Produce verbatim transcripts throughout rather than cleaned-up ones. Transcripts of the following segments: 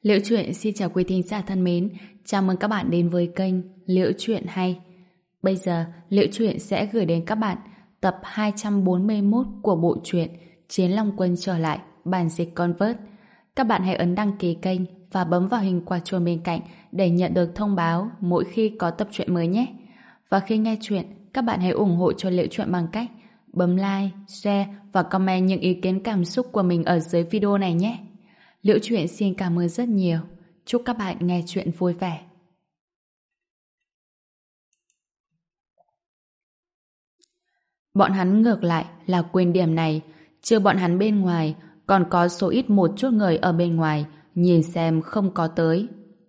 Liễu Chuyện xin chào quý thính giả thân mến, chào mừng các bạn đến với kênh Liễu Chuyện Hay. Bây giờ, Liễu Chuyện sẽ gửi đến các bạn tập hai trăm bốn mươi mốt của bộ truyện Chiến Long Quân trở lại, bản dịch Convert. Các bạn hãy ấn đăng ký kênh và bấm vào hình quả chuông bên cạnh để nhận được thông báo mỗi khi có tập truyện mới nhé. Và khi nghe chuyện, các bạn hãy ủng hộ cho Liễu Chuyện bằng cách bấm like, share và comment những ý kiến cảm xúc của mình ở dưới video này nhé. Liễu Chuyện xin cảm ơn rất nhiều. Chúc các bạn nghe chuyện vui vẻ. Bọn hắn ngược lại là quên điểm này. Trừ bọn hắn bên ngoài, còn có số ít một chút người ở bên ngoài nhìn xem không có tới.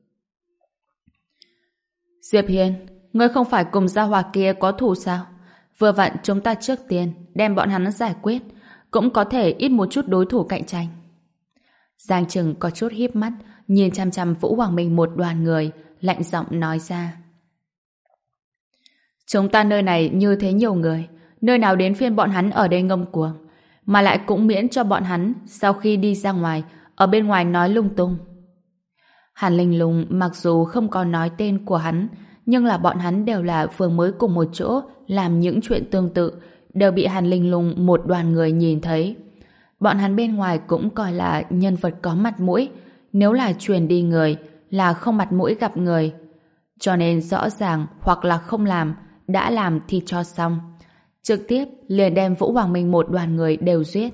Diệp Hiên, ngươi không phải cùng gia hỏa kia có thù sao? Vừa vặn chúng ta trước tiên đem bọn hắn giải quyết, cũng có thể ít một chút đối thủ cạnh tranh. Giang Trừng có chút híp mắt, nhìn chăm chăm Vũ Hoàng Minh một đoàn người, lạnh giọng nói ra. Chúng ta nơi này như thế nhiều người, nơi nào đến phiên bọn hắn ở đây ngông cuồng, mà lại cũng miễn cho bọn hắn sau khi đi ra ngoài, ở bên ngoài nói lung tung. Hàn Linh Lung mặc dù không có nói tên của hắn, nhưng là bọn hắn đều là vừa mới cùng một chỗ làm những chuyện tương tự, đều bị Hàn Linh Lung một đoàn người nhìn thấy. Bọn hắn bên ngoài cũng coi là nhân vật có mặt mũi, nếu là truyền đi người là không mặt mũi gặp người. Cho nên rõ ràng hoặc là không làm, đã làm thì cho xong. Trực tiếp liền đem Vũ Hoàng Minh một đoàn người đều giết.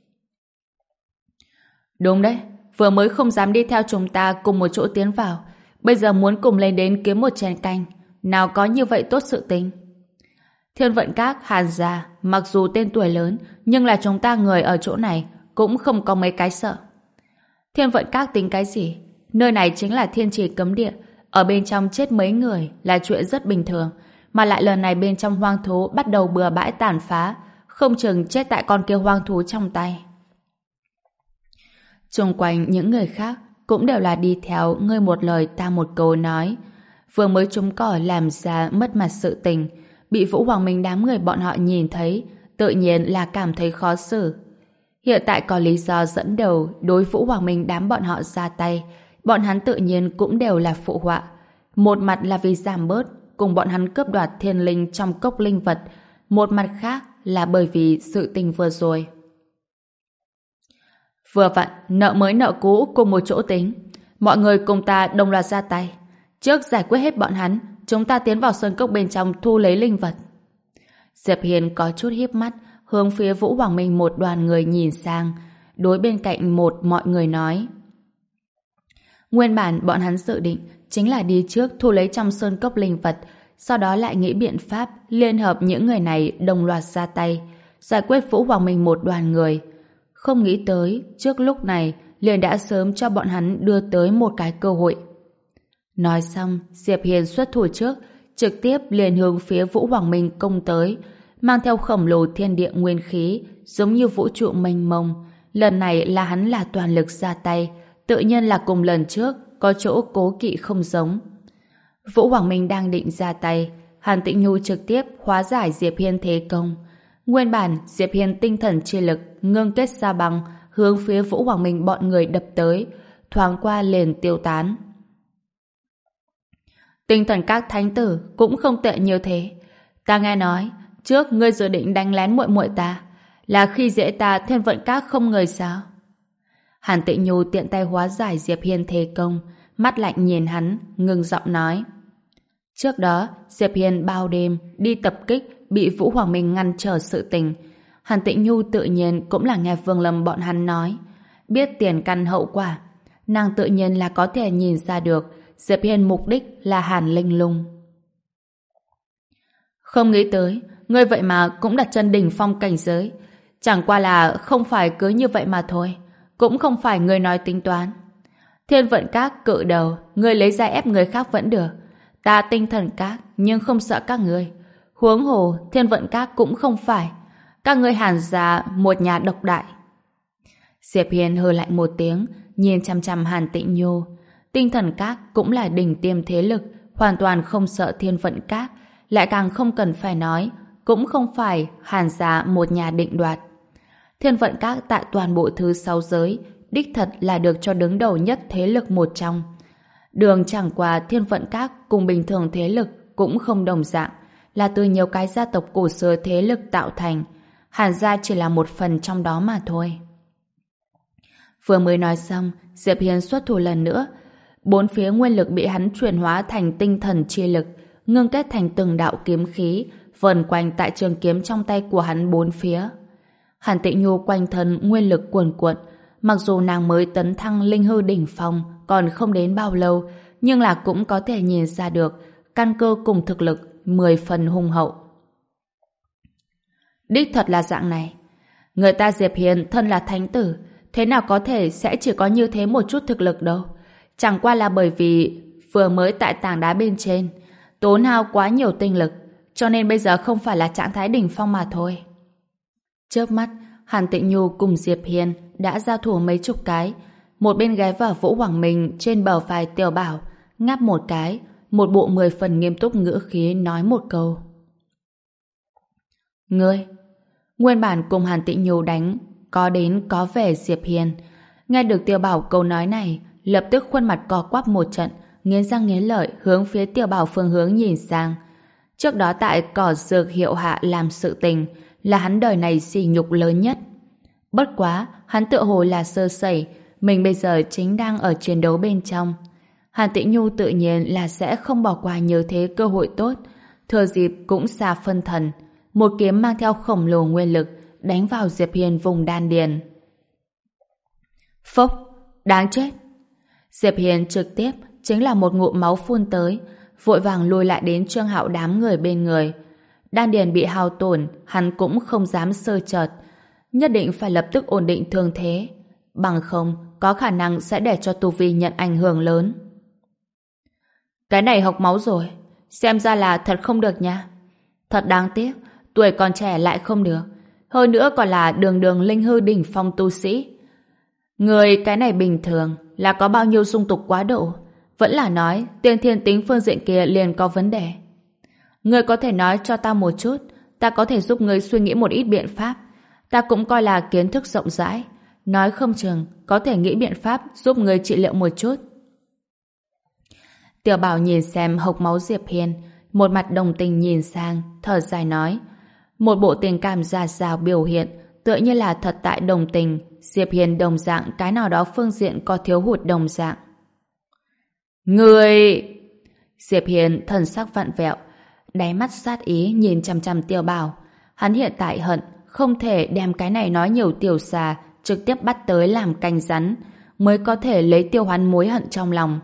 Đúng đấy, vừa mới không dám đi theo chúng ta cùng một chỗ tiến vào, bây giờ muốn cùng lên đến kiếm một chén canh, nào có như vậy tốt sự tình. Thiên Vận Các, Hàn gia, mặc dù tên tuổi lớn, nhưng là chúng ta người ở chỗ này cũng không có mấy cái sợ. Thiên Vận Các tính cái gì? Nơi này chính là thiên trì cấm địa, ở bên trong chết mấy người là chuyện rất bình thường, mà lại lần này bên trong hoang thú bắt đầu bừa bãi tàn phá, không chừng chết tại con kia hoang thú trong tay. Xung quanh những người khác cũng đều là đi theo ngươi một lời ta một câu nói. Vừa mới chúng cỏ làm ra mất mặt sự tình, bị Vũ Hoàng Minh đám người bọn họ nhìn thấy, tự nhiên là cảm thấy khó xử. Hiện tại có lý do dẫn đầu đối Vũ Hoàng Minh đám bọn họ ra tay, bọn hắn tự nhiên cũng đều là phụ họa. Một mặt là vì giảm bớt cùng bọn hắn cướp đoạt thiên linh trong cốc linh vật, một mặt khác là bởi vì sự tình vừa rồi. Vừa vặn, nợ mới nợ cũ cùng một chỗ tính, mọi người cùng ta đồng loạt ra tay. Trước giải quyết hết bọn hắn, chúng ta tiến vào sơn cốc bên trong thu lấy linh vật. Diệp Hiên có chút híp mắt, hướng phía Vũ Hoàng Minh một đoàn người nhìn sang, đối bên cạnh một mọi người nói. Nguyên bản bọn hắn dự định chính là đi trước thu lấy trong sơn cốc linh vật, sau đó lại nghĩ biện pháp liên hợp những người này đồng loạt ra tay, giải quyết Vũ Hoàng Minh một đoàn người. Không nghĩ tới, trước lúc này liền đã sớm cho bọn hắn đưa tới một cái cơ hội. Nói xong, Diệp Hiên xuất thủ trước, trực tiếp liền hướng phía Vũ Hoàng Minh công tới, mang theo khổng lồ thiên địa nguyên khí, giống như vũ trụ mênh mông. Lần này là hắn là toàn lực ra tay, tự nhiên là cùng lần trước có chỗ cố kỵ không giống. Vũ Hoàng Minh đang định ra tay, Hàn Tĩnh Nhu trực tiếp hóa giải Diệp Hiên thế công. Nguyên bản Diệp Hiên tinh thần chi lực ngưng kết ra bằng, hướng phía Vũ Hoàng Minh bọn người đập tới, thoáng qua liền tiêu tán. Tinh thần các thánh tử cũng không tệ như thế. Ta nghe nói trước ngươi dự định đánh lén muội muội ta, là khi dễ ta Thiên Vận Các không ngờ sao? Hàn Tĩnh Nhu tiện tay hóa giải Diệp Hiên thế công, mắt lạnh nhìn hắn, ngừng giọng nói. Trước đó Diệp Hiên bao đêm đi tập kích, bị Vũ Hoàng Minh ngăn trở sự tình. Hàn Tĩnh Nhu tự nhiên cũng là nghe Vương Lâm bọn hắn nói, biết tiền căn hậu quả, nàng tự nhiên là có thể nhìn ra được Diệp Hiên mục đích là Hàn Linh Lung. Không nghĩ tới, ngươi vậy mà cũng đặt chân đỉnh phong cảnh giới. Chẳng qua là không phải cứ như vậy mà thôi, cũng không phải ngươi nói tính toán. Thiên Vận Các cự đầu, ngươi lấy ra ép người khác vẫn được. Ta Tinh Thần Các nhưng không sợ các ngươi. Huống hồ Thiên Vận Các cũng không phải. Các ngươi Hàn gia một nhà độc đại. Diệp Hiên hừ lạnh một tiếng, nhìn chăm chăm Hàn Tĩnh Nhu. Tinh Thần Các cũng là đỉnh tiêm thế lực, hoàn toàn không sợ Thiên Vận Các, lại càng không cần phải nói, cũng không phải Hàn gia một nhà định đoạt. Thiên Vận Các tại toàn bộ thứ sáu giới đích thật là được cho đứng đầu nhất thế lực một trong. Đường chẳng qua thiên vận các cùng bình thường thế lực cũng không đồng dạng, là từ nhiều cái gia tộc cổ xưa thế lực tạo thành. Hàn gia chỉ là một phần trong đó mà thôi. Vừa mới nói xong, Diệp Hiên xuất thủ lần nữa. Bốn phía nguyên lực bị hắn chuyển hóa thành tinh thần chi lực, ngưng kết thành từng đạo kiếm khí, vần quanh tại trường kiếm trong tay của hắn bốn phía. Hàn Tịnh Nhu quanh thân nguyên lực cuồn cuộn, mặc dù nàng mới tấn thăng linh hư đỉnh phong còn không đến bao lâu, nhưng là cũng có thể nhìn ra được căn cơ cùng thực lực mười phần hùng hậu. Đích thật là dạng này. Người ta Diệp Hiên thân là thánh tử, thế nào có thể sẽ chỉ có như thế một chút thực lực đâu. Chẳng qua là bởi vì vừa mới tại tảng đá bên trên tốn hao quá nhiều tinh lực, cho nên bây giờ không phải là trạng thái đỉnh phong mà thôi. Chớp mắt, Hàn Tịnh Nhu cùng Diệp Hiên đã giao thủ mấy chục cái. Một bên ghé vào Vũ Hoàng Minh trên bờ vai Tiểu Bảo, ngáp một cái, một bộ mười phần nghiêm túc ngữ khí nói một câu. Ngươi, nguyên bản cùng Hàn Tịnh Nhu đánh, có đến có về Diệp Hiên. Nghe được Tiểu Bảo câu nói này, lập tức khuôn mặt co quắp một trận, nghiến răng nghiến lợi hướng phía Tiểu Bảo phương hướng nhìn sang. Trước đó tại cỏ dược hiệu hạ làm sự tình, là hắn đời này sỉ nhục lớn nhất. Bất quá, hắn tựa hồ là sơ sẩy, mình bây giờ chính đang ở chiến đấu bên trong. Hàn Tĩnh Nhu tự nhiên là sẽ không bỏ qua như thế cơ hội tốt, thừa dịp cũng xa phân thần, một kiếm mang theo khổng lồ nguyên lực đánh vào Diệp Hiên vùng đan điền. Phốc, đáng chết. Diệp Hiên trực tiếp chính là một ngụm máu phun tới, vội vàng lùi lại đến Trương Hạo đám người bên người. Đan điền bị hao tổn, hắn cũng không dám sơ chợt, nhất định phải lập tức ổn định thương thế, bằng không có khả năng sẽ để cho tu vi nhận ảnh hưởng lớn. Cái này hộc máu rồi, xem ra là thật không được nha. Thật đáng tiếc, tuổi còn trẻ lại không được, hơn nữa còn là đường đường linh hư đỉnh phong tu sĩ. Người cái này bình thường là có bao nhiêu dung tục quá độ, vẫn là nói tiên thiên tính phương diện kia liền có vấn đề. Ngươi có thể nói cho ta một chút, ta có thể giúp ngươi suy nghĩ một ít biện pháp. Ta cũng coi là kiến thức rộng rãi, nói không chừng có thể nghĩ biện pháp giúp ngươi trị liệu một chút. Tiểu Bảo nhìn xem hộc máu Diệp Hiên, một mặt đồng tình nhìn sang, thở dài nói, một bộ tình cảm già dào biểu hiện, tựa như là thật tại đồng tình. Diệp Hiên đồng dạng cái nào đó phương diện có thiếu hụt đồng dạng. Ngươi! Diệp Hiên thần sắc vặn vẹo, đáy mắt sát ý nhìn chằm chằm Tiểu Bảo. Hắn hiện tại hận không thể đem cái này nói nhiều tiểu xà trực tiếp bắt tới làm canh rắn, mới có thể lấy tiêu hắn mối hận trong lòng.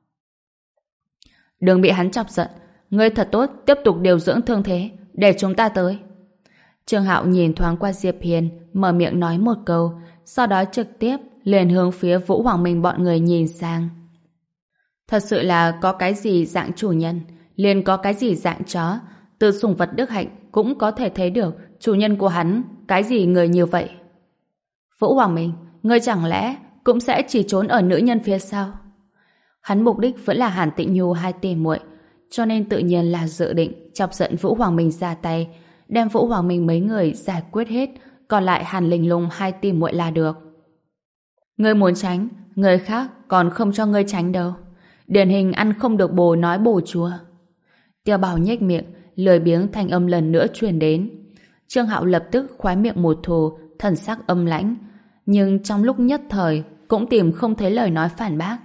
Đừng bị hắn chọc giận, ngươi thật tốt tiếp tục điều dưỡng thương thế, để chúng ta tới. Trương Hạo nhìn thoáng qua Diệp Hiên, mở miệng nói một câu, sau đó trực tiếp liền hướng phía Vũ Hoàng Minh bọn người nhìn sang. Thật sự là có cái gì dạng chủ nhân, liền có cái gì dạng chó, từ sủng vật đức hạnh cũng có thể thấy được chủ nhân của hắn cái gì người như vậy. Vũ Hoàng Minh, ngươi chẳng lẽ cũng sẽ chỉ trốn ở nữ nhân phía sau? Hắn mục đích vẫn là Hàn Tịnh Nhu hai tỷ muội, cho nên tự nhiên là dự định chọc giận Vũ Hoàng Minh ra tay, đem Vũ Hoàng Minh mấy người giải quyết hết, còn lại Hàn Linh Lung hai tỷ muội là được. Ngươi muốn tránh, người khác còn không cho ngươi tránh đâu. Điển hình ăn không được bồ nói bồ chua. Tiêu Bảo nhếch miệng, lười biếng thanh âm lần nữa truyền đến. Trương Hạo lập tức khoái miệng một thù, thần sắc âm lãnh, nhưng trong lúc nhất thời cũng tìm không thấy lời nói phản bác.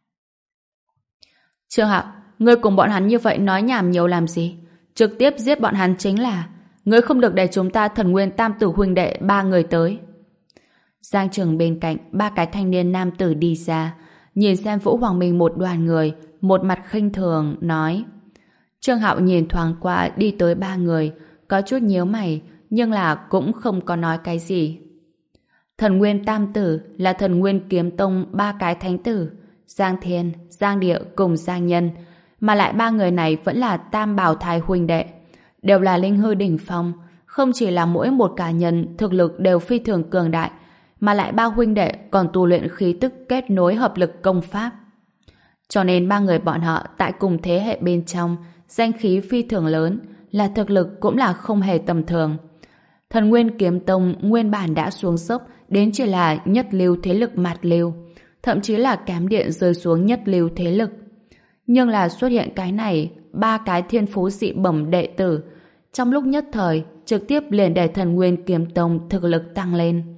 Trương Hạo, ngươi cùng bọn hắn như vậy nói nhảm nhiều làm gì? Trực tiếp giết bọn hắn chính là. Ngươi không được để chúng ta Thần Nguyên tam tử huynh đệ ba người tới. Giang Trường bên cạnh ba cái thanh niên nam tử đi ra, nhìn xem Vũ Hoàng Minh một đoàn người, một mặt khinh thường nói. Trương Hạo nhìn thoáng qua đi tới ba người, có chút nhíu mày, nhưng là cũng không có nói cái gì. Thần Nguyên tam tử là Thần Nguyên kiếm tông ba cái thánh tử, Giang Thiên, Giang Địa cùng Giang Nhân, mà lại ba người này vẫn là tam bảo thai huynh đệ, đều là linh hư đỉnh phong, không chỉ là mỗi một cá nhân thực lực đều phi thường cường đại, mà lại ba huynh đệ còn tu luyện khí tức kết nối hợp lực công pháp. Cho nên ba người bọn họ tại cùng thế hệ bên trong danh khí phi thường lớn, là thực lực cũng là không hề tầm thường. Thần Nguyên kiếm tông nguyên bản đã xuống dốc đến chỉ là nhất lưu thế lực mạt lưu, thậm chí là kém điện rơi xuống nhất lưu thế lực. Nhưng là xuất hiện cái này, ba cái thiên phú dị bẩm đệ tử, trong lúc nhất thời, trực tiếp liền để Thần Nguyên Kiếm Tông thực lực tăng lên.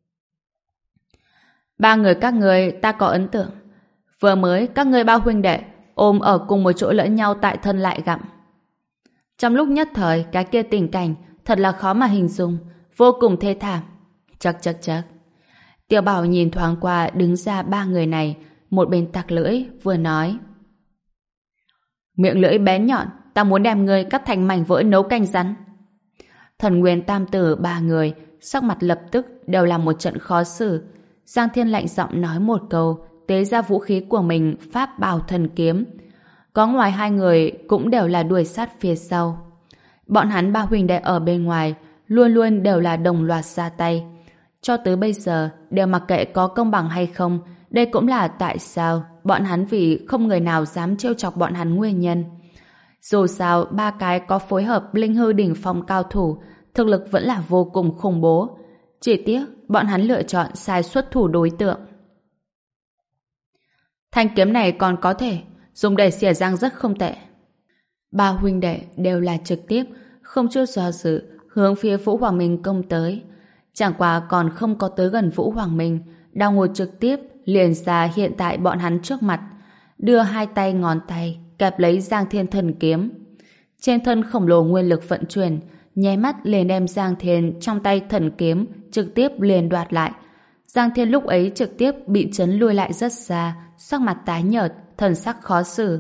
Ba người các người ta có ấn tượng. Vừa mới các người ba huynh đệ ôm ở cùng một chỗ lẫn nhau tại thân lại gặm. Trong lúc nhất thời, cái kia tình cảnh thật là khó mà hình dung, vô cùng thê thảm. Chắc chắc chắc. Tiểu Bảo nhìn thoáng qua đứng ra ba người này, một bên tặc lưỡi, vừa nói. Miệng lưỡi bén nhọn, ta muốn đem ngươi cắt thành mảnh vỡ nấu canh rắn. Thần Nguyên Tam Tử ba người, sắc mặt lập tức đều là một trận khó xử. Giang Thiên lạnh giọng nói một câu, tế ra vũ khí của mình, pháp bảo thần kiếm. Có ngoài hai người cũng đều là đuổi sát phía sau. Bọn hắn ba huynh đệ ở bên ngoài luôn luôn đều là đồng loạt ra tay. Cho tới bây giờ đều mặc kệ có công bằng hay không, đây cũng là tại sao bọn hắn vì không người nào dám trêu chọc bọn hắn nguyên nhân. Dù sao ba cái có phối hợp linh hư đỉnh phong cao thủ, thực lực vẫn là vô cùng khủng bố. Chỉ tiếc bọn hắn lựa chọn sai xuất thủ đối tượng. Thanh kiếm này còn có thể dùng để xỉa răng rất không tệ. Ba huynh đệ đều là trực tiếp, không chút do dự, hướng phía Vũ Hoàng Minh công tới. Chẳng qua còn không có tới gần Vũ Hoàng Minh, Đao Ngột trực tiếp liền ra hiện tại bọn hắn trước mặt, đưa hai tay ngón tay kẹp lấy Giang Thiên thần kiếm. Trên thân khổng lồ nguyên lực vận chuyển, nháy mắt liền đem Giang Thiên trong tay thần kiếm trực tiếp liền đoạt lại. Giang Thiên lúc ấy trực tiếp bị chấn lui lại rất xa, sắc mặt tái nhợt, thần sắc khó xử.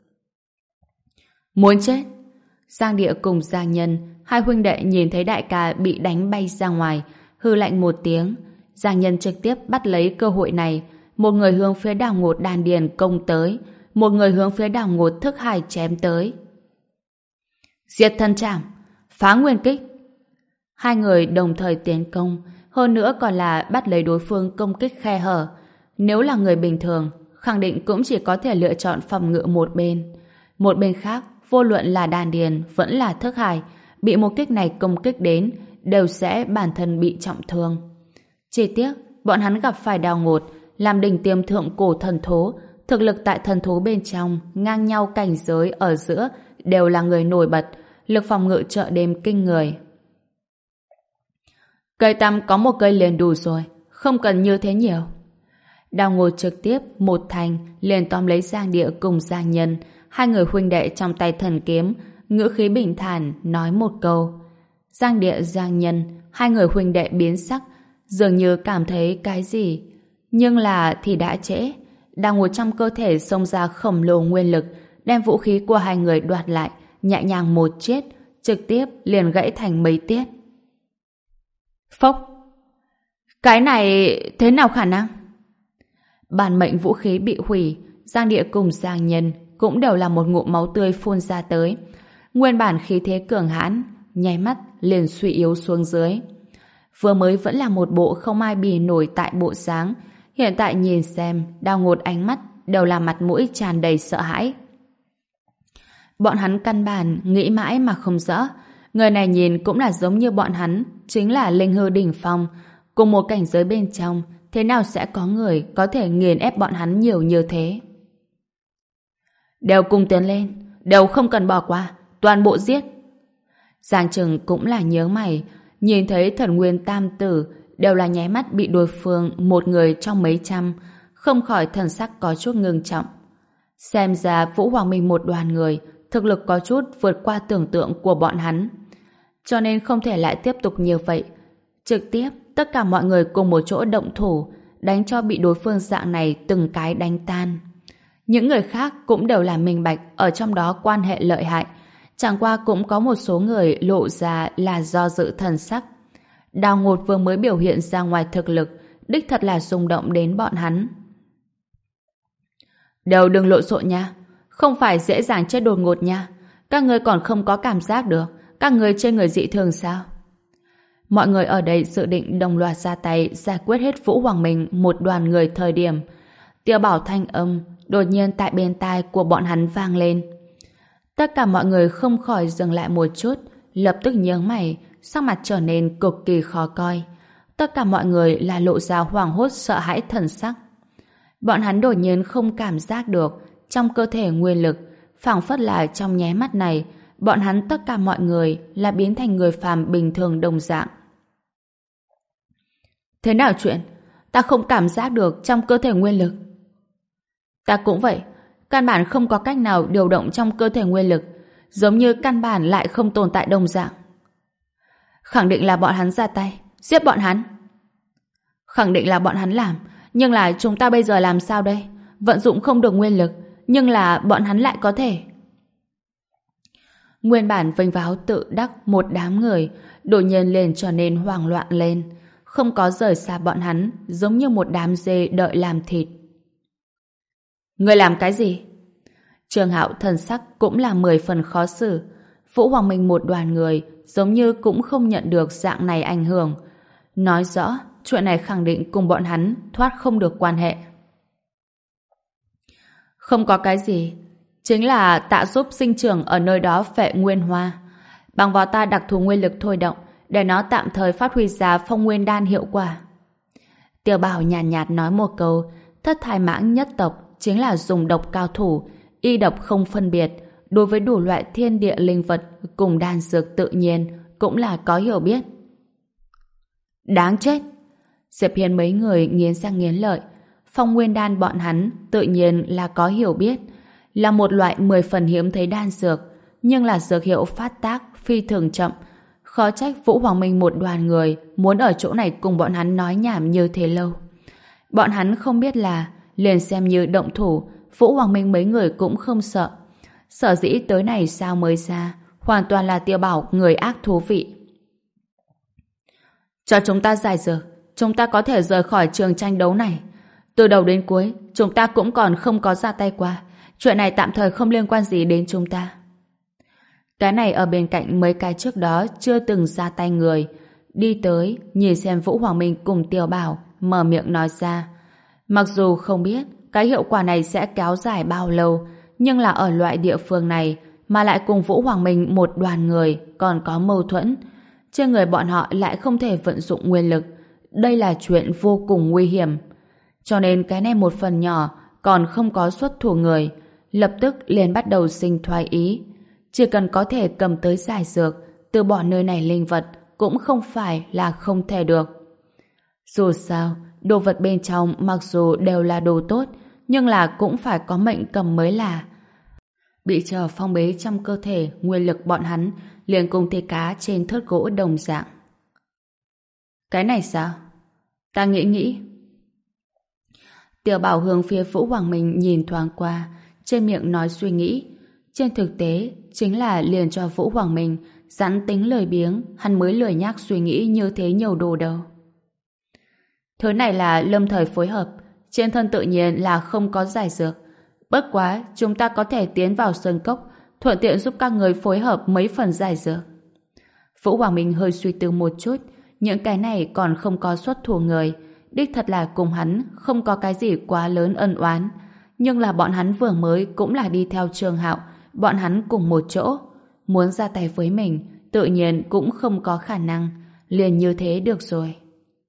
Muốn chết! Giang Địa cùng Giang Nhân, hai huynh đệ nhìn thấy đại ca bị đánh bay ra ngoài, hư lạnh một tiếng. Giang Nhân trực tiếp bắt lấy cơ hội này, một người hướng phía Đào Ngột đan điền công tới, một người hướng phía Đào Ngột thức hải chém tới. Diệt thân trảm, phá nguyên kích. Hai người đồng thời tiến công, hơn nữa còn là bắt lấy đối phương công kích khe hở. Nếu là người bình thường, khẳng định cũng chỉ có thể lựa chọn phòng ngự một bên. Một bên khác, vô luận là đan điền vẫn là thức hải, bị một kích này công kích đến, đều sẽ bản thân bị trọng thương. Chỉ tiếc, bọn hắn gặp phải Đào Ngột, làm đỉnh tiêm thượng cổ thần thú, thực lực tại thần thú bên trong, ngang nhau cảnh giới ở giữa, đều là người nổi bật, lực phòng ngự chợ đêm kinh người. Cây tăm có một cây liền đủ rồi, không cần như thế nhiều. Đào Ngột trực tiếp một thành liền tóm lấy Giang Địa cùng Giang Nhân, hai người huynh đệ trong tay thần kiếm, ngữ khí bình thản nói một câu. Giang Địa, Giang Nhân, hai người huynh đệ biến sắc, dường như cảm thấy cái gì, nhưng là thì đã trễ. Đào Ngột trong cơ thể xông ra khổng lồ nguyên lực, đem vũ khí của hai người đoạt lại, nhẹ nhàng một chiết, trực tiếp liền gãy thành mấy tiết. Phốc! Cái này thế nào khả năng? Bản mệnh vũ khí bị hủy, Giang Địa cùng Giang Nhân cũng đều là một ngụm máu tươi phun ra tới. Nguyên bản khí thế cường hãn, nháy mắt liền suy yếu xuống dưới. Vừa mới vẫn là một bộ không ai bì nổi tại bộ dáng, hiện tại nhìn xem, Đào Ngột ánh mắt đều là mặt mũi tràn đầy sợ hãi. Bọn hắn căn bản nghĩ mãi mà không rõ, người này nhìn cũng là giống như bọn hắn, chính là linh hư đỉnh phong, cùng một cảnh giới bên trong, thế nào sẽ có người có thể nghiền ép bọn hắn nhiều như thế? Đều cùng tiến lên, đều không cần bỏ qua, toàn bộ giết. Giang Trừng cũng là nhớ mày, nhìn thấy Thần Nguyên Tam Tử đều là nháy mắt bị đối phương một người trong mấy trăm, không khỏi thần sắc có chút ngưng trọng. Xem ra Vũ Hoàng Minh một đoàn người, thực lực có chút vượt qua tưởng tượng của bọn hắn. Cho nên không thể lại tiếp tục như vậy. Trực tiếp, tất cả mọi người cùng một chỗ động thủ, đánh cho bị đối phương dạng này từng cái đánh tan. Những người khác cũng đều là minh bạch ở trong đó quan hệ lợi hại. Chẳng qua cũng có một số người lộ ra là do dự thần sắc. Đào Ngột vừa mới biểu hiện ra ngoài thực lực, đích thật là rung động đến bọn hắn. Đều đừng lộn xộn nha, không phải dễ dàng chết đột ngột nha. Các người còn không có cảm giác được các người trên người dị thường sao? Mọi người ở đây dự định đồng loạt ra tay giải quyết hết Vũ Hoàng Minh một đoàn người thời điểm. Tiêu Bảo thanh âm đột nhiên tại bên tai của bọn hắn vang lên. Tất cả mọi người không khỏi dừng lại một chút, lập tức nhướng mày, sắc mặt trở nên cực kỳ khó coi. Tất cả mọi người là lộ ra hoảng hốt sợ hãi thần sắc. Bọn hắn đột nhiên không cảm giác được trong cơ thể nguyên lực, phảng phất là trong nháy mắt này, bọn hắn tất cả mọi người là biến thành người phàm bình thường đồng dạng. Thế nào chuyện? Ta không cảm giác được trong cơ thể nguyên lực. Ta cũng vậy, căn bản không có cách nào điều động trong cơ thể nguyên lực, giống như căn bản lại không tồn tại đồng dạng. Khẳng định là bọn hắn ra tay, giết bọn hắn. Khẳng định là bọn hắn làm, nhưng là chúng ta bây giờ làm sao đây? Vận dụng không được nguyên lực, nhưng là bọn hắn lại có thể. Nguyên bản vênh váo tự đắc một đám người, đột nhiên liền trở nên hoảng loạn lên, không có rời xa bọn hắn, giống như một đám dê đợi làm thịt. Người làm cái gì? Trương Hạo thần sắc cũng là mười phần khó xử. Vũ Hoàng Minh một đoàn người giống như cũng không nhận được dạng này ảnh hưởng. Nói rõ, chuyện này khẳng định cùng bọn hắn thoát không được quan hệ. Không có cái gì, chính là tạ giúp sinh trưởng ở nơi đó phệ nguyên hoa. Bằng vào ta đặc thù nguyên lực thôi động, để nó tạm thời phát huy ra phong nguyên đan hiệu quả. Tiêu Bảo nhàn nhạt, nhạt nói một câu, thất thai mãng nhất tộc chính là dùng độc cao thủ, y độc không phân biệt, đối với đủ loại thiên địa linh vật cùng đan dược tự nhiên cũng là có hiểu biết. Đáng chết! Diệp Hiên mấy người nghiến răng nghiến lợi. Phong nguyên đan bọn hắn tự nhiên là có hiểu biết, là một loại mười phần hiếm thấy đan dược, nhưng là dược hiệu phát tác phi thường chậm. Khó trách Vũ Hoàng Minh một đoàn người muốn ở chỗ này cùng bọn hắn nói nhảm như thế lâu. Bọn hắn không biết là liền xem như động thủ, Vũ Hoàng Minh mấy người cũng không sợ. Sở dĩ tới này sao mới ra, hoàn toàn là Tiêu Bảo người ác thú vị. Cho chúng ta giải dược, chúng ta có thể rời khỏi trường tranh đấu này. Từ đầu đến cuối, chúng ta cũng còn không có ra tay qua. Chuyện này tạm thời không liên quan gì đến chúng ta. Cái này ở bên cạnh mấy cái trước đó chưa từng ra tay người. Đi tới, nhìn xem Vũ Hoàng Minh cùng Tiêu Bảo, mở miệng nói ra. Mặc dù không biết cái hiệu quả này sẽ kéo dài bao lâu, nhưng là ở loại địa phương này mà lại cùng Vũ Hoàng Minh một đoàn người còn có mâu thuẫn. Trên người bọn họ lại không thể vận dụng nguyên lực. Đây là chuyện vô cùng nguy hiểm. Cho nên cái này một phần nhỏ còn không có xuất thủ người, lập tức liền bắt đầu sinh thoái ý. Chỉ cần có thể cầm tới giải dược, từ bỏ nơi này linh vật cũng không phải là không thể được. Dù sao, đồ vật bên trong mặc dù đều là đồ tốt, nhưng là cũng phải có mệnh cầm mới là. Bị chờ phong bế trong cơ thể, nguyên lực bọn hắn liền cùng thây cá trên thớt gỗ đồng dạng. Cái này sao? Ta nghĩ nghĩ. Tiểu Bảo hướng phía Vũ Hoàng Minh nhìn thoáng qua, trên miệng nói suy nghĩ. Trên thực tế, chính là liền cho Vũ Hoàng Minh dặn tính lời biếng, hắn mới lười nhác suy nghĩ như thế nhiều đồ đâu. Thứ này là lâm thời phối hợp, trên thân tự nhiên là không có giải dược. Bất quá, chúng ta có thể tiến vào sơn cốc, thuận tiện giúp các người phối hợp mấy phần giải dược. Vũ Hoàng Minh hơi suy tư một chút, những cái này còn không có xuất thủ người, đích thật là cùng hắn không có cái gì quá lớn ân oán, nhưng là bọn hắn vừa mới cũng là đi theo Trương Hạo, bọn hắn cùng một chỗ, muốn ra tay với mình, tự nhiên cũng không có khả năng, liền như thế được rồi.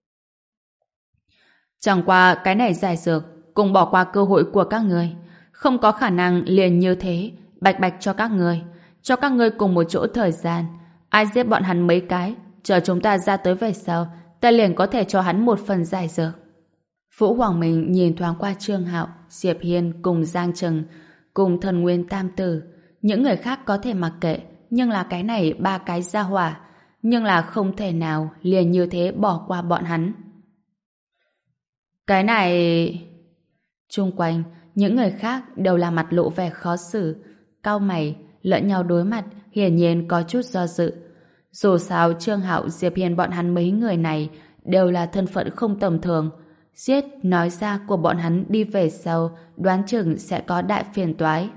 Chẳng qua cái này giải dược, cùng bỏ qua cơ hội của các người, không có khả năng liền như thế, bạch bạch cho các người, cho các người cùng một chỗ thời gian, ai giết bọn hắn mấy cái, chờ chúng ta ra tới về sau, ta liền có thể cho hắn một phần giải dược. Vũ Hoàng Minh nhìn thoáng qua Trương Hạo, Diệp Hiên cùng Giang Trừng, cùng Thần Nguyên Tam Tử. Những người khác có thể mặc kệ, nhưng là cái này ba cái ra hỏa, nhưng là không thể nào liền như thế bỏ qua bọn hắn. Cái này... Chung quanh, những người khác đều là mặt lộ vẻ khó xử, cau mày, lẫn nhau đối mặt, hiển nhiên có chút do dự. Dù sao Trương Hạo, Diệp Hiên bọn hắn mấy người này đều là thân phận không tầm thường. Giết nói ra của bọn hắn đi về sau, đoán chừng sẽ có đại phiền toái.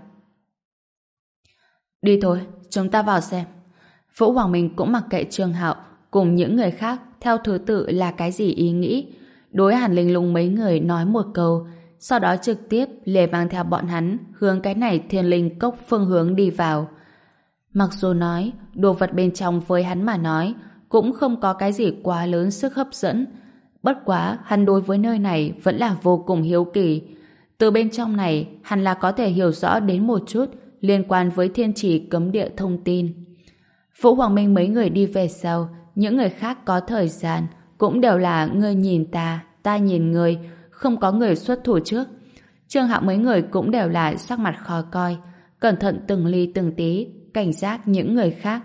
Đi thôi, chúng ta vào xem. Vũ Hoàng Minh cũng mặc kệ Trương Hạo cùng những người khác theo thứ tự là cái gì ý nghĩ. Đối Hàn Linh Lung mấy người nói một câu, sau đó trực tiếp liền mang theo bọn hắn hướng cái này Thiên Linh Cốc phương hướng đi vào. Mặc dù nói đồ vật bên trong với hắn mà nói cũng không có cái gì quá lớn sức hấp dẫn, Bất quá, hắn đối với nơi này vẫn là vô cùng hiếu kỳ. Từ bên trong này, hắn là có thể hiểu rõ đến một chút liên quan với thiên trì cấm địa thông tin. Vũ Hoàng Minh mấy người đi về sau, những người khác có thời gian, cũng đều là ngươi nhìn ta, ta nhìn ngươi, không có người xuất thủ trước. Trương Hạo mấy người cũng đều là sắc mặt khó coi, cẩn thận từng ly từng tí, cảnh giác những người khác.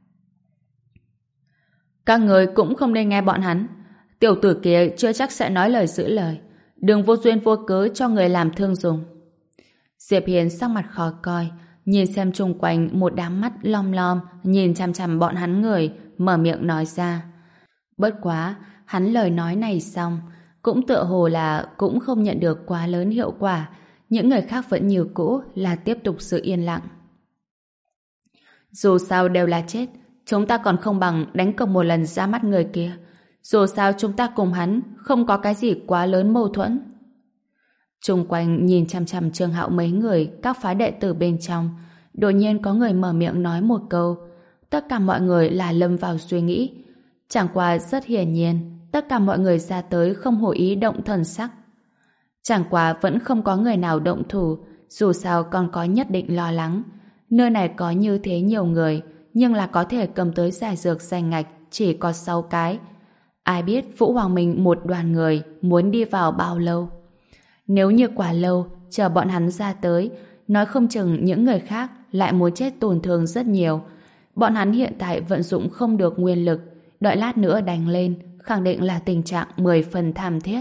Các người cũng không nên nghe bọn hắn. Tiểu tử kia chưa chắc sẽ nói lời giữ lời. Đừng vô duyên vô cớ cho người làm thương dùng. Diệp Hiền sắc mặt khó coi, nhìn xem chung quanh một đám mắt lom lom, nhìn chằm chằm bọn hắn người, mở miệng nói ra. Bất quá, hắn lời nói này xong, cũng tựa hồ là cũng không nhận được quá lớn hiệu quả. Những người khác vẫn như cũ là tiếp tục sự yên lặng. Dù sao đều là chết, chúng ta còn không bằng đánh cược một lần ra mắt người kia. Dù sao chúng ta cùng hắn không có cái gì quá lớn mâu thuẫn. Trung quanh nhìn chăm chăm Trương Hạo mấy người, các phái đệ tử bên trong. Đột nhiên có người mở miệng nói một câu. Tất cả mọi người là lâm vào suy nghĩ. Chẳng qua rất hiển nhiên, tất cả mọi người ra tới không hội ý động thần sắc. Chẳng qua vẫn không có người nào động thủ, dù sao còn có nhất định lo lắng. Nơi này có như thế nhiều người, nhưng là có thể cầm tới giải dược danh ngạch chỉ có sáu cái. Ai biết Vũ Hoàng Minh một đoàn người muốn đi vào bao lâu? Nếu như quá lâu, chờ bọn hắn ra tới, nói không chừng những người khác lại muốn chết tổn thương rất nhiều. Bọn hắn hiện tại vận dụng không được nguyên lực, đợi lát nữa đánh lên, khẳng định là tình trạng mười phần thảm thiết.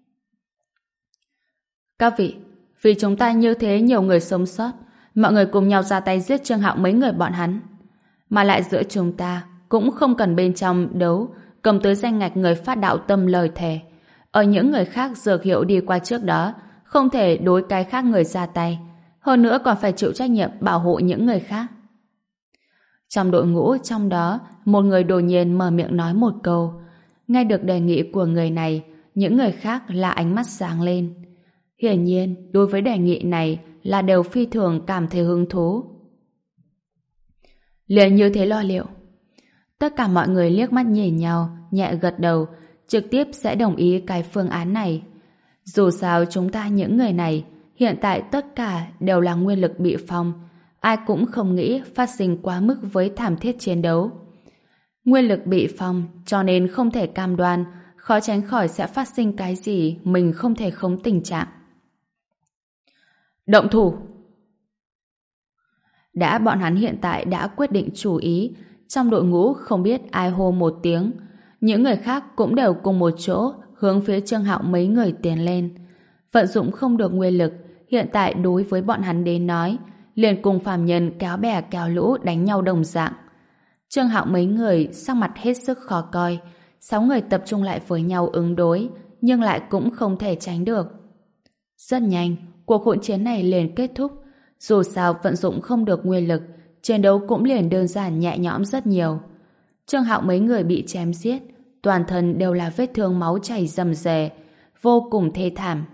Các vị, vì chúng ta như thế nhiều người sống sót, mọi người cùng nhau ra tay giết Trương Hạo mấy người bọn hắn. Mà lại giữa chúng ta cũng không cần bên trong đấu cầm tới danh ngạch người phát đạo tâm lời thề. Ở những người khác dược hiệu đi qua trước đó, không thể đối cái khác người ra tay. Hơn nữa còn phải chịu trách nhiệm bảo hộ những người khác. Trong đội ngũ trong đó, một người đột nhiên mở miệng nói một câu. Nghe được đề nghị của người này, những người khác là ánh mắt sáng lên. Hiển nhiên, đối với đề nghị này là đều phi thường cảm thấy hứng thú. Liền như thế lo liệu. Tất cả mọi người liếc mắt nhìn nhau, nhẹ gật đầu, trực tiếp sẽ đồng ý cái phương án này. Dù sao chúng ta những người này, hiện tại tất cả đều là nguyên lực bị phong. Ai cũng không nghĩ phát sinh quá mức với thảm thiết chiến đấu. Nguyên lực bị phong, cho nên không thể cam đoan, khó tránh khỏi sẽ phát sinh cái gì mình không thể khống tình trạng. Động thủ! Đã bọn hắn hiện tại đã quyết định chủ ý, trong đội ngũ không biết ai hô một tiếng. Những người khác cũng đều cùng một chỗ hướng phía Trương Hạo mấy người tiến lên. Vận dụng không được nguyên lực, hiện tại đối với bọn hắn đến nói, liền cùng phàm nhân kéo bè kéo lũ đánh nhau đồng dạng. Trương Hạo mấy người sắc mặt hết sức khó coi, sáu người tập trung lại với nhau ứng đối, nhưng lại cũng không thể tránh được. Rất nhanh, cuộc hỗn chiến này liền kết thúc. Dù sao vận dụng không được nguyên lực, chiến đấu cũng liền đơn giản nhẹ nhõm rất nhiều. Trương Hạo mấy người bị chém giết, toàn thân đều là vết thương máu chảy rầm rề, vô cùng thê thảm.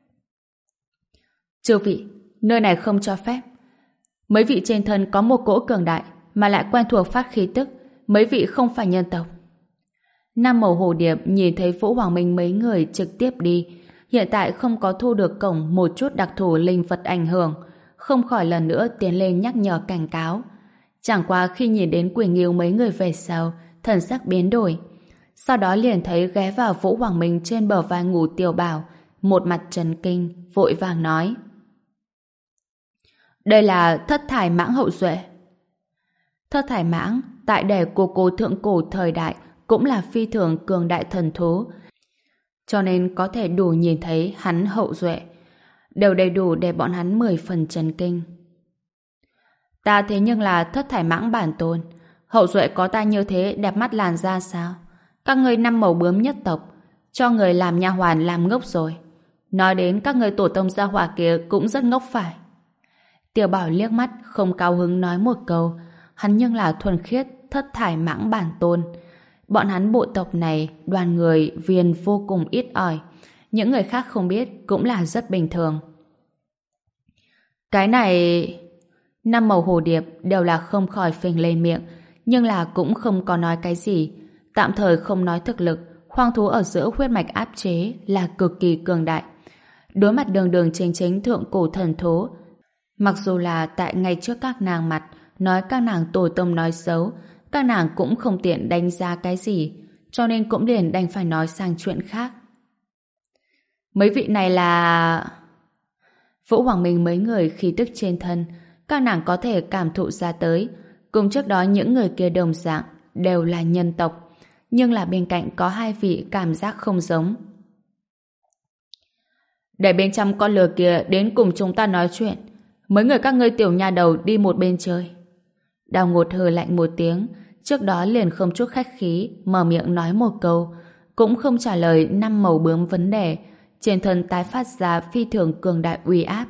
Chư vị, nơi này không cho phép. Mấy vị trên thân có một cỗ cường đại, mà lại quen thuộc phát khí tức, mấy vị không phải nhân tộc. Nam Màu Hồ Điệp nhìn thấy Vũ Hoàng Minh mấy người trực tiếp đi, hiện tại không có thu được cổng một chút đặc thù linh vật ảnh hưởng, không khỏi lần nữa tiến lên nhắc nhở cảnh cáo. Chẳng qua khi nhìn đến Quỳnh Nghiêu mấy người về sau, thần sắc biến đổi. Sau đó liền thấy ghé vào Vũ Hoàng Minh trên bờ vai ngủ Tiểu Bảo, một mặt trấn kinh, vội vàng nói. Đây là Thất Thải Mãng hậu duệ. Thất Thải Mãng, tại đề của cổ thượng cổ thời đại, cũng là phi thường cường đại thần thú, cho nên có thể đủ nhìn thấy hắn hậu duệ. Đều đầy đủ để bọn hắn mười phần chấn kinh. Ta thế nhưng là Thất Thải Mãng bản tôn, hậu duệ có ta như thế đẹp mắt làn da sao? Các ngươi năm màu bướm nhất tộc, cho người làm nha hoàn làm ngốc rồi. Nói đến các người tổ tông gia hỏa kia cũng rất ngốc phải. Tiểu Bảo liếc mắt không cao hứng nói một câu, hắn nhưng là thuần khiết Thất Thải Mãng bản tôn. Bọn hắn bộ tộc này đoàn người viên vô cùng ít ỏi, những người khác không biết cũng là rất bình thường. Cái này... Năm Màu Hồ Điệp đều là không khỏi phình lên miệng, nhưng là cũng không có nói cái gì. Tạm thời không nói thực lực, hoang thú ở giữa huyết mạch áp chế là cực kỳ cường đại. Đối mặt đường đường chính chính thượng cổ thần thú, mặc dù là tại ngay trước các nàng mặt nói các nàng tổ tông nói xấu, các nàng cũng không tiện đánh giá cái gì, cho nên cũng liền đành phải nói sang chuyện khác. Mấy vị này là... Vũ Hoàng Minh mấy người khí tức trên thân, các nàng có thể cảm thụ ra tới, cùng trước đó những người kia đồng dạng, đều là nhân tộc, nhưng là bên cạnh có hai vị cảm giác không giống. Để bên trong con lừa kia đến cùng chúng ta nói chuyện, mấy người các ngươi tiểu nha đầu đi một bên chơi. Đào Ngột hừ lạnh một tiếng, trước đó liền không chút khách khí, mở miệng nói một câu, cũng không trả lời năm màu bướm vấn đề, trên thân tái phát ra phi thường cường đại uy áp.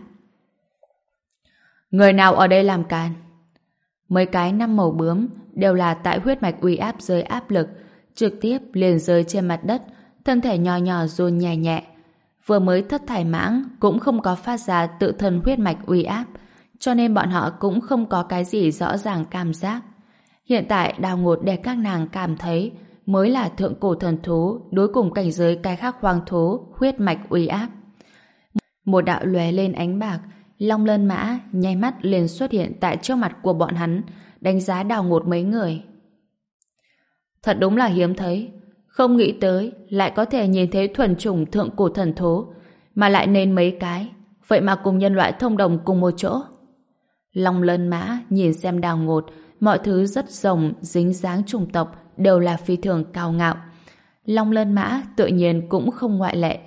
Người nào ở đây làm càn? Mấy cái năm màu bướm đều là tại huyết mạch uy áp dưới áp lực, trực tiếp liền rơi trên mặt đất, thân thể nhỏ nhỏ run nhẹ nhẹ. Vừa mới thất thải mãng cũng không có phát ra tự thân huyết mạch uy áp, cho nên bọn họ cũng không có cái gì rõ ràng cảm giác. Hiện tại Đào Ngột để các nàng cảm thấy mới là thượng cổ thần thú đối cùng cảnh giới cái khác hoang thú huyết mạch uy áp. Một đạo lóe lên ánh bạc, Long Lân Mã nháy mắt liền xuất hiện tại trước mặt của bọn hắn, đánh giá Đào Ngột mấy người. Thật đúng là hiếm thấy, không nghĩ tới lại có thể nhìn thấy thuần chủng thượng cổ thần thú, mà lại nên mấy cái, vậy mà cùng nhân loại thông đồng cùng một chỗ. Long Lân Mã nhìn xem Đào Ngột, mọi thứ rất rồng, dính dáng chủng tộc đều là phi thường cao ngạo. Long Lân Mã tự nhiên cũng không ngoại lệ.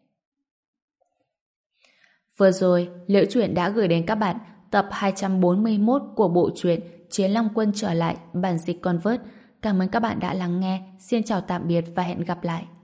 Vừa rồi, Liễu Chuyện đã gửi đến các bạn tập hai trăm bốn mươi mốt của bộ truyện Chiến Long Quân trở lại bản dịch Convert. Cảm ơn các bạn đã lắng nghe. Xin chào tạm biệt và hẹn gặp lại.